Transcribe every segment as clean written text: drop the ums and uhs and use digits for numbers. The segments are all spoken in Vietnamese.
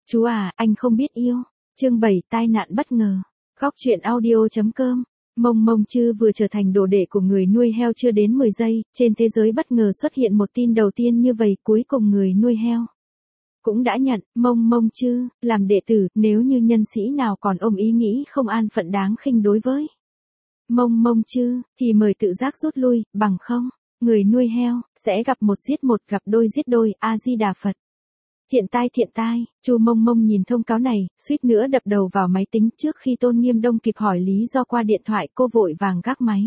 Chú à, anh không biết yêu. Chương 7 tai nạn bất ngờ. Góc truyện audio.com. Mông Mông Chư vừa trở thành đồ đệ của người nuôi heo chưa đến 10 giây, trên thế giới bất ngờ xuất hiện một tin đầu tiên như vậy, cuối cùng người nuôi heo cũng đã nhận Mông Mông Chư làm đệ tử. Nếu như nhân sĩ nào còn ôm ý nghĩ không an phận đáng khinh đối với Mông Mông Chư, thì mời tự giác rút lui, bằng không, người nuôi heo sẽ gặp một giết một, gặp đôi giết đôi. A Di Đà Phật. Thiện tai, Chu Mông Mông nhìn thông cáo này, suýt nữa đập đầu vào máy tính. Trước khi Tôn Nghiêm Đông kịp hỏi lý do qua điện thoại, cô vội vàng gác máy.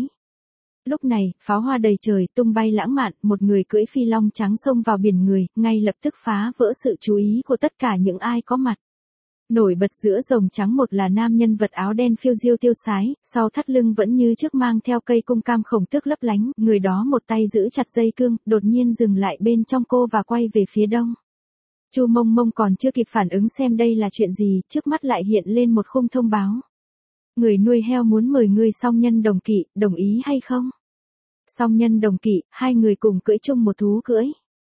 Lúc này, pháo hoa đầy trời, tung bay lãng mạn, một người cưỡi phi long trắng xông vào biển người, ngay lập tức phá vỡ sự chú ý của tất cả những ai có mặt. Nổi bật giữa rồng trắng một là nam nhân vật áo đen phiêu diêu tiêu sái, sau thắt lưng vẫn như trước mang theo cây cung cam khổng tước lấp lánh, người đó một tay giữ chặt dây cương, đột nhiên dừng lại bên trong cô và quay về phía đông. Chu Mông Mông còn chưa kịp phản ứng xem đây là chuyện gì, trước mắt lại hiện lên một khung thông báo. Người nuôi heo muốn mời ngươi song nhân đồng kỵ, đồng ý hay không? Song nhân đồng kỵ, hai người cùng cưỡi chung một thú cưỡi.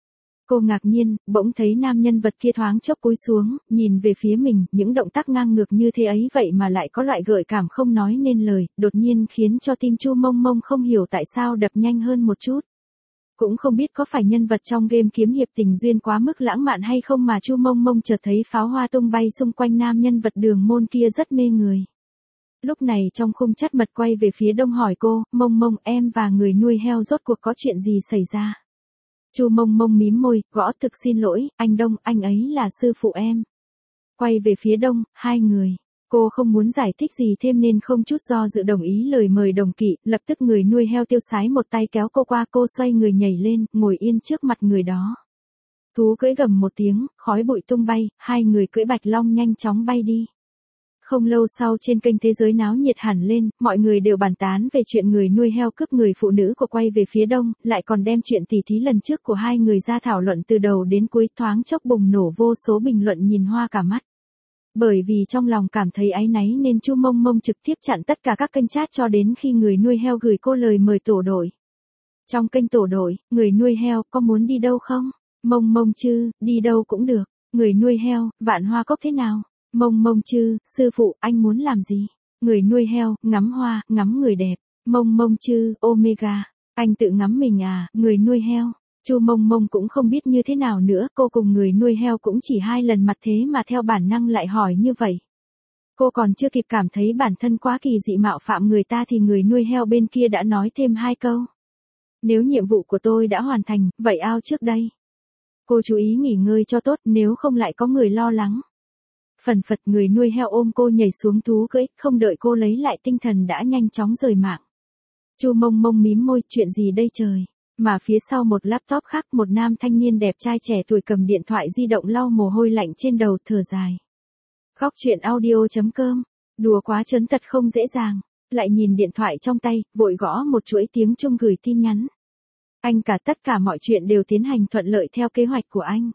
Cô ngạc nhiên, bỗng thấy nam nhân vật kia thoáng chốc cúi xuống, nhìn về phía mình, những động tác ngang ngược như thế ấy vậy mà lại có loại gợi cảm không nói nên lời, đột nhiên khiến cho tim Chu Mông Mông không hiểu tại sao đập nhanh hơn một chút. Cũng không biết có phải nhân vật trong game kiếm hiệp tình duyên quá mức lãng mạn hay không mà Chu Mông Mông chợt thấy pháo hoa tung bay xung quanh nam nhân vật đường môn kia rất mê người. Lúc này trong khung chat mật quay về phía đông hỏi cô, Mông Mông, em và người nuôi heo rốt cuộc có chuyện gì xảy ra? Chu Mông Mông mím môi, gõ thực xin lỗi, anh Đông, anh ấy là sư phụ em. Quay về phía đông, hai người. Cô không muốn giải thích gì thêm nên không chút do dự đồng ý lời mời đồng kỵ, lập tức người nuôi heo tiêu sái một tay kéo cô qua, cô xoay người nhảy lên, ngồi yên trước mặt người đó. Thú cưỡi gầm một tiếng, khói bụi tung bay, hai người cưỡi bạch long nhanh chóng bay đi. Không lâu sau trên kênh thế giới náo nhiệt hẳn lên, mọi người đều bàn tán về chuyện người nuôi heo cướp người phụ nữ của quay về phía đông, lại còn đem chuyện tỉ thí lần trước của hai người ra thảo luận từ đầu đến cuối, thoáng chốc bùng nổ vô số bình luận nhìn hoa cả mắt. Bởi vì trong lòng cảm thấy áy náy nên Chu Mông Mông trực tiếp chặn tất cả các kênh chat cho đến khi người nuôi heo gửi cô lời mời tổ đội. Trong kênh tổ đội, người nuôi heo, có muốn đi đâu không? Mông Mông Chư, đi đâu cũng được. Người nuôi heo, Vạn Hoa Cốc thế nào? Mông Mông Chư, sư phụ, anh muốn làm gì? Người nuôi heo, ngắm hoa, ngắm người đẹp. Mông Mông Chư, Omega, anh tự ngắm mình à? Người nuôi heo. Chu Mông Mông cũng không biết như thế nào nữa, cô cùng người nuôi heo cũng chỉ 2 lần mặt thế mà theo bản năng lại hỏi như vậy. Cô còn chưa kịp cảm thấy bản thân quá kỳ dị mạo phạm người ta thì người nuôi heo bên kia đã nói thêm 2 câu. Nếu nhiệm vụ của tôi đã hoàn thành, vậy ao trước đây. Cô chú ý nghỉ ngơi cho tốt, nếu không lại có người lo lắng. Phần phật người nuôi heo ôm cô nhảy xuống thú cưỡi, không đợi cô lấy lại tinh thần đã nhanh chóng rời mạng. Chu Mông Mông mím môi, chuyện gì đây trời? Mà phía sau một laptop khác, một nam thanh niên đẹp trai trẻ tuổi cầm điện thoại di động lau mồ hôi lạnh trên đầu, thở dài. Góc truyện audio.com. Đùa quá trớn tật không dễ dàng. Lại nhìn điện thoại trong tay, vội gõ một chuỗi tiếng chuông gửi tin nhắn. Anh cả tất cả mọi chuyện đều tiến hành thuận lợi theo kế hoạch của anh.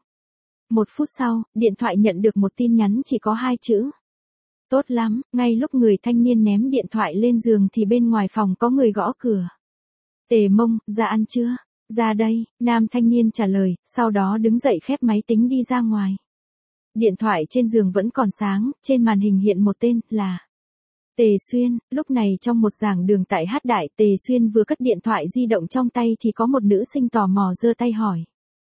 1 phút sau, điện thoại nhận được một tin nhắn chỉ có 2 chữ. Tốt lắm, ngay lúc người thanh niên ném điện thoại lên giường thì bên ngoài phòng có người gõ cửa. Tề Mông, ra ăn chưa? Ra đây, nam thanh niên trả lời, sau đó đứng dậy khép máy tính đi ra ngoài. Điện thoại trên giường vẫn còn sáng, trên màn hình hiện một tên, là Tề Xuyên. Lúc này trong một giảng đường tại Hát Đại, Tề Xuyên vừa cất điện thoại di động trong tay thì có một nữ sinh tò mò giơ tay hỏi.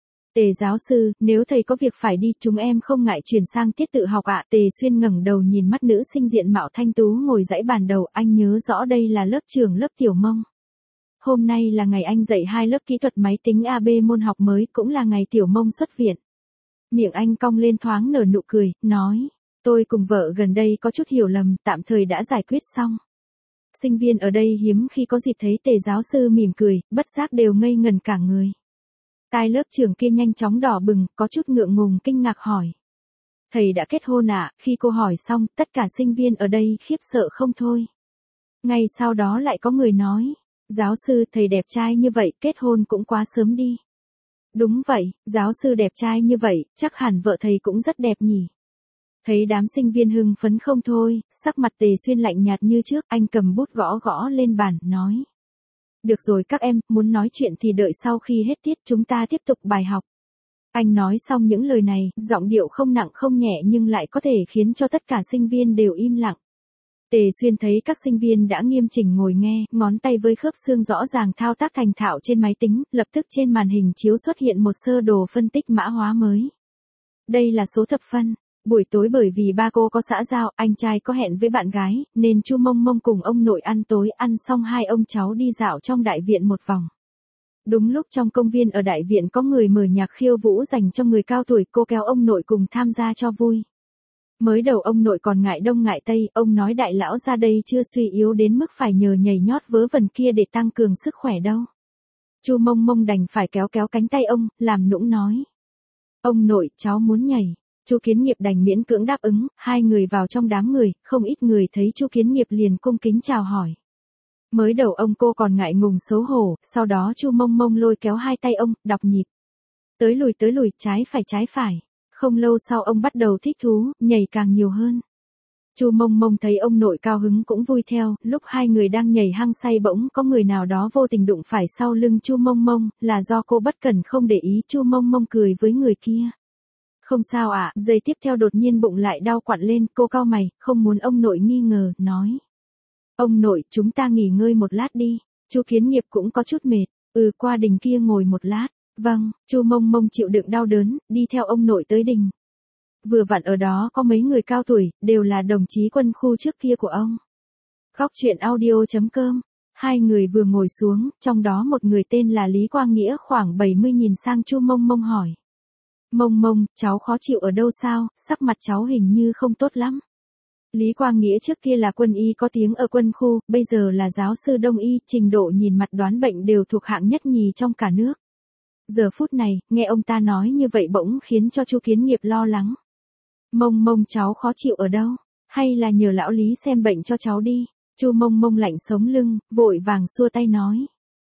Tề giáo sư, nếu thầy có việc phải đi, chúng em không ngại chuyển sang tiết tự học ạ. Tề Xuyên ngẩng đầu nhìn mắt nữ sinh diện mạo thanh tú ngồi dãy bàn đầu, anh nhớ rõ đây là lớp trưởng lớp Tiểu Mông. Hôm nay là ngày anh dạy 2 lớp kỹ thuật máy tính AB môn học mới, cũng là ngày Tiểu Mông xuất viện. Miệng anh cong lên thoáng nở nụ cười, nói, tôi cùng vợ gần đây có chút hiểu lầm, tạm thời đã giải quyết xong. Sinh viên ở đây hiếm khi có dịp thấy Tề giáo sư mỉm cười, bất giác đều ngây ngẩn cả người. Tai lớp trưởng kia nhanh chóng đỏ bừng, có chút ngượng ngùng kinh ngạc hỏi. Thầy đã kết hôn ạ? Khi cô hỏi xong, tất cả sinh viên ở đây khiếp sợ không thôi. Ngay sau đó lại có người nói. Giáo sư, thầy đẹp trai như vậy, kết hôn cũng quá sớm đi. Đúng vậy, giáo sư đẹp trai như vậy, chắc hẳn vợ thầy cũng rất đẹp nhỉ. Thấy đám sinh viên hưng phấn không thôi, sắc mặt Tề Xuyên lạnh nhạt như trước, anh cầm bút gõ gõ lên bàn, nói. Được rồi các em, muốn nói chuyện thì đợi sau khi hết tiết chúng ta tiếp tục bài học. Anh nói xong những lời này, giọng điệu không nặng không nhẹ nhưng lại có thể khiến cho tất cả sinh viên đều im lặng. Tề Xuyên thấy các sinh viên đã nghiêm chỉnh ngồi nghe, ngón tay với khớp xương rõ ràng thao tác thành thạo trên máy tính, lập tức trên màn hình chiếu xuất hiện một sơ đồ phân tích mã hóa mới. Đây là số thập phân. Buổi tối bởi vì ba cô có xã giao, anh trai có hẹn với bạn gái, nên Chu Mông Mông cùng ông nội ăn tối, ăn xong hai ông cháu đi dạo trong đại viện một vòng. Đúng lúc trong công viên ở đại viện có người mở nhạc khiêu vũ dành cho người cao tuổi, cô kéo ông nội cùng tham gia cho vui. Mới đầu ông nội còn ngại đông ngại tây, ông nói đại lão ra đây chưa suy yếu đến mức phải nhờ nhảy nhót vớ vẩn kia để tăng cường sức khỏe đâu. Chu Mông Mông đành phải kéo kéo cánh tay ông, làm nũng nói. Ông nội, cháu muốn nhảy. Chu Kiến Nghiệp đành miễn cưỡng đáp ứng, hai người vào trong đám người, không ít người thấy Chu Kiến Nghiệp liền cung kính chào hỏi. Mới đầu ông cô còn ngại ngùng xấu hổ, sau đó Chu Mông Mông lôi kéo hai tay ông, đọc nhịp. Tới lùi, trái phải. Không lâu sau ông bắt đầu thích thú, nhảy càng nhiều hơn. Chu Mông Mông thấy ông nội cao hứng cũng vui theo, lúc hai người đang nhảy hăng say bỗng có người nào đó vô tình đụng phải sau lưng Chu Mông Mông, là do cô bất cẩn không để ý. Chu Mông Mông cười với người kia. Không sao ạ, giây tiếp theo đột nhiên bụng lại đau quặn lên, cô cau mày, không muốn ông nội nghi ngờ, nói. Ông nội, chúng ta nghỉ ngơi một lát đi. Chu Kiến Nghiệp cũng có chút mệt, qua đình kia ngồi một lát. Vâng, Chu Mông Mông chịu đựng đau đớn, đi theo ông nội tới đình. Vừa vặn ở đó có mấy người cao tuổi, đều là đồng chí quân khu trước kia của ông. Khóc chuyện audio.com. Hai người vừa ngồi xuống, trong đó một người tên là Lý Quang Nghĩa khoảng 70 nhìn sang Chu Mông Mông hỏi. Mông Mông, cháu khó chịu ở đâu sao, sắc mặt cháu hình như không tốt lắm. Lý Quang Nghĩa trước kia là quân y có tiếng ở quân khu, bây giờ là giáo sư đông y, trình độ nhìn mặt đoán bệnh đều thuộc hạng nhất nhì trong cả nước. Giờ phút này, nghe ông ta nói như vậy bỗng khiến cho Chu Kiến Nghiệp lo lắng. Mông Mông, cháu khó chịu ở đâu? Hay là nhờ lão Lý xem bệnh cho cháu đi? Chu Mông Mông lạnh sống lưng, vội vàng xua tay nói.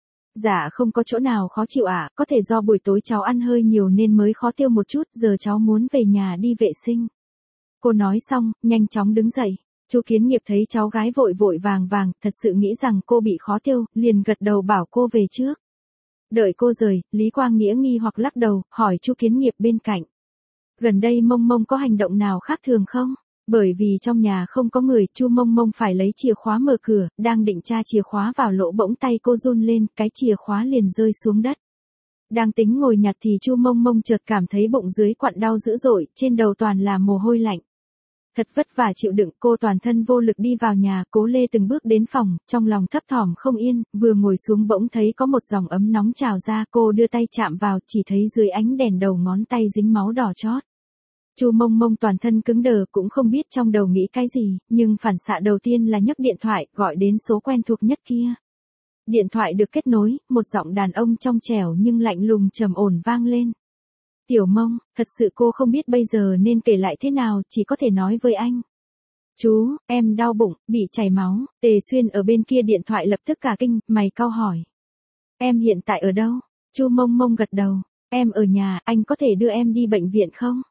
Dạ không có chỗ nào khó chịu ạ, có thể do buổi tối cháu ăn hơi nhiều nên mới khó tiêu một chút, giờ cháu muốn về nhà đi vệ sinh. Cô nói xong, nhanh chóng đứng dậy. Chu Kiến Nghiệp thấy cháu gái vội vàng, thật sự nghĩ rằng cô bị khó tiêu, liền gật đầu bảo cô về trước. Đợi cô rời, Lý Quang Nghĩa nghi hoặc lắc đầu, hỏi Chu Kiến Nghiệp bên cạnh. Gần đây Mông Mông có hành động nào khác thường không? Bởi vì trong nhà không có người, Chu Mông Mông phải lấy chìa khóa mở cửa, đang định tra chìa khóa vào lỗ bỗng tay cô run lên, cái chìa khóa liền rơi xuống đất. Đang tính ngồi nhặt thì Chu Mông Mông chợt cảm thấy bụng dưới quặn đau dữ dội, trên đầu toàn là mồ hôi lạnh. Thật vất vả chịu đựng, cô toàn thân vô lực đi vào nhà, cố lê từng bước đến phòng, trong lòng thấp thỏm không yên, vừa ngồi xuống bỗng thấy có một dòng ấm nóng trào ra, cô đưa tay chạm vào, chỉ thấy dưới ánh đèn đầu ngón tay dính máu đỏ chót. Chu Mông Mông toàn thân cứng đờ, cũng không biết trong đầu nghĩ cái gì, nhưng phản xạ đầu tiên là nhấc điện thoại, gọi đến số quen thuộc nhất kia. Điện thoại được kết nối, một giọng đàn ông trong trẻo nhưng lạnh lùng trầm ổn vang lên. Tiểu Mông, thật sự cô không biết bây giờ nên kể lại thế nào, chỉ có thể nói với anh. Chú, em đau bụng, bị chảy máu. Tề Xuyên ở bên kia điện thoại lập tức cả kinh, mày cau hỏi. Em hiện tại ở đâu? Chu Mông Mông gật đầu. Em ở nhà, anh có thể đưa em đi bệnh viện không?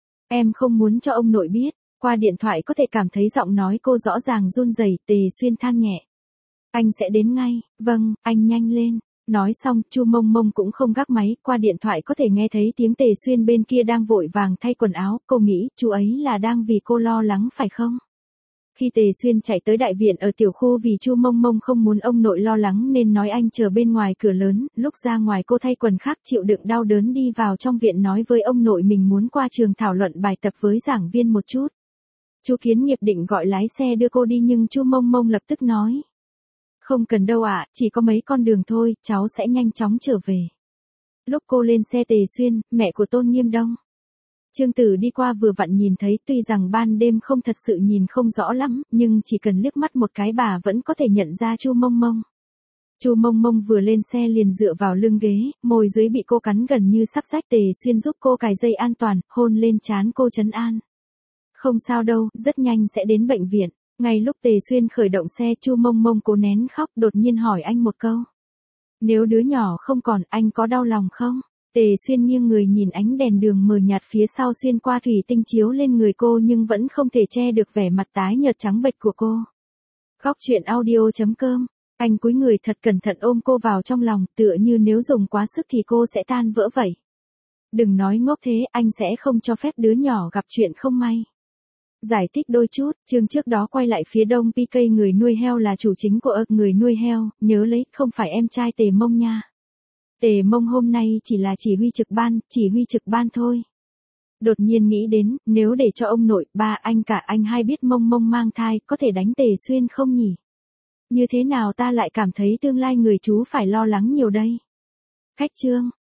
Em không muốn cho ông nội biết. Qua điện thoại có thể cảm thấy giọng nói cô rõ ràng run rẩy. Tề Xuyên than nhẹ. Anh sẽ đến ngay. Vâng, anh nhanh lên. Nói xong, Chu Mông Mông cũng không gác máy, qua điện thoại có thể nghe thấy tiếng Tề Xuyên bên kia đang vội vàng thay quần áo, cô nghĩ, chú ấy là đang vì cô lo lắng phải không? Khi Tề Xuyên chạy tới đại viện ở tiểu khu vì Chu Mông Mông không muốn ông nội lo lắng nên nói anh chờ bên ngoài cửa lớn, lúc ra ngoài cô thay quần khác chịu đựng đau đớn đi vào trong viện nói với ông nội mình muốn qua trường thảo luận bài tập với giảng viên một chút. Chu Kiến Nghiệp định gọi lái xe đưa cô đi nhưng Chu Mông Mông lập tức nói. Không cần đâu ạ, chỉ có mấy con đường thôi, cháu sẽ nhanh chóng trở về. Lúc cô lên xe Tề Xuyên, mẹ của Tôn Nghiêm Đông. Trương Tử đi qua vừa vặn nhìn thấy, tuy rằng ban đêm không thật sự nhìn không rõ lắm, nhưng chỉ cần liếc mắt một cái bà vẫn có thể nhận ra Chu Mông Mông. Chu Mông Mông vừa lên xe liền dựa vào lưng ghế, môi dưới bị cô cắn gần như sắp rách. Tề Xuyên giúp cô cài dây an toàn, hôn lên trán cô trấn an. Không sao đâu, rất nhanh sẽ đến bệnh viện. Ngay lúc Tề Xuyên khởi động xe, Chu Mông Mông cố nén khóc, đột nhiên hỏi anh một câu. Nếu đứa nhỏ không còn, anh có đau lòng không? Tề Xuyên nghiêng người nhìn ánh đèn đường mờ nhạt phía sau xuyên qua thủy tinh chiếu lên người cô nhưng vẫn không thể che được vẻ mặt tái nhợt trắng bệch của cô. Khóc chuyện audio.com. Anh cúi người thật cẩn thận ôm cô vào trong lòng, tựa như nếu dùng quá sức thì cô sẽ tan vỡ vậy. Đừng nói ngốc thế, anh sẽ không cho phép đứa nhỏ gặp chuyện không may. Giải thích đôi chút, chương trước đó quay lại phía đông PK người nuôi heo là chủ chính của người nuôi heo, nhớ lấy, không phải em trai Tề Mông nha. Tề Mông hôm nay chỉ là chỉ huy trực ban thôi. Đột nhiên nghĩ đến, nếu để cho ông nội, ba anh cả anh hai biết Mông Mông mang thai, có thể đánh Tề Xuyên không nhỉ? Như thế nào ta lại cảm thấy tương lai người chú phải lo lắng nhiều đây? Khách chương.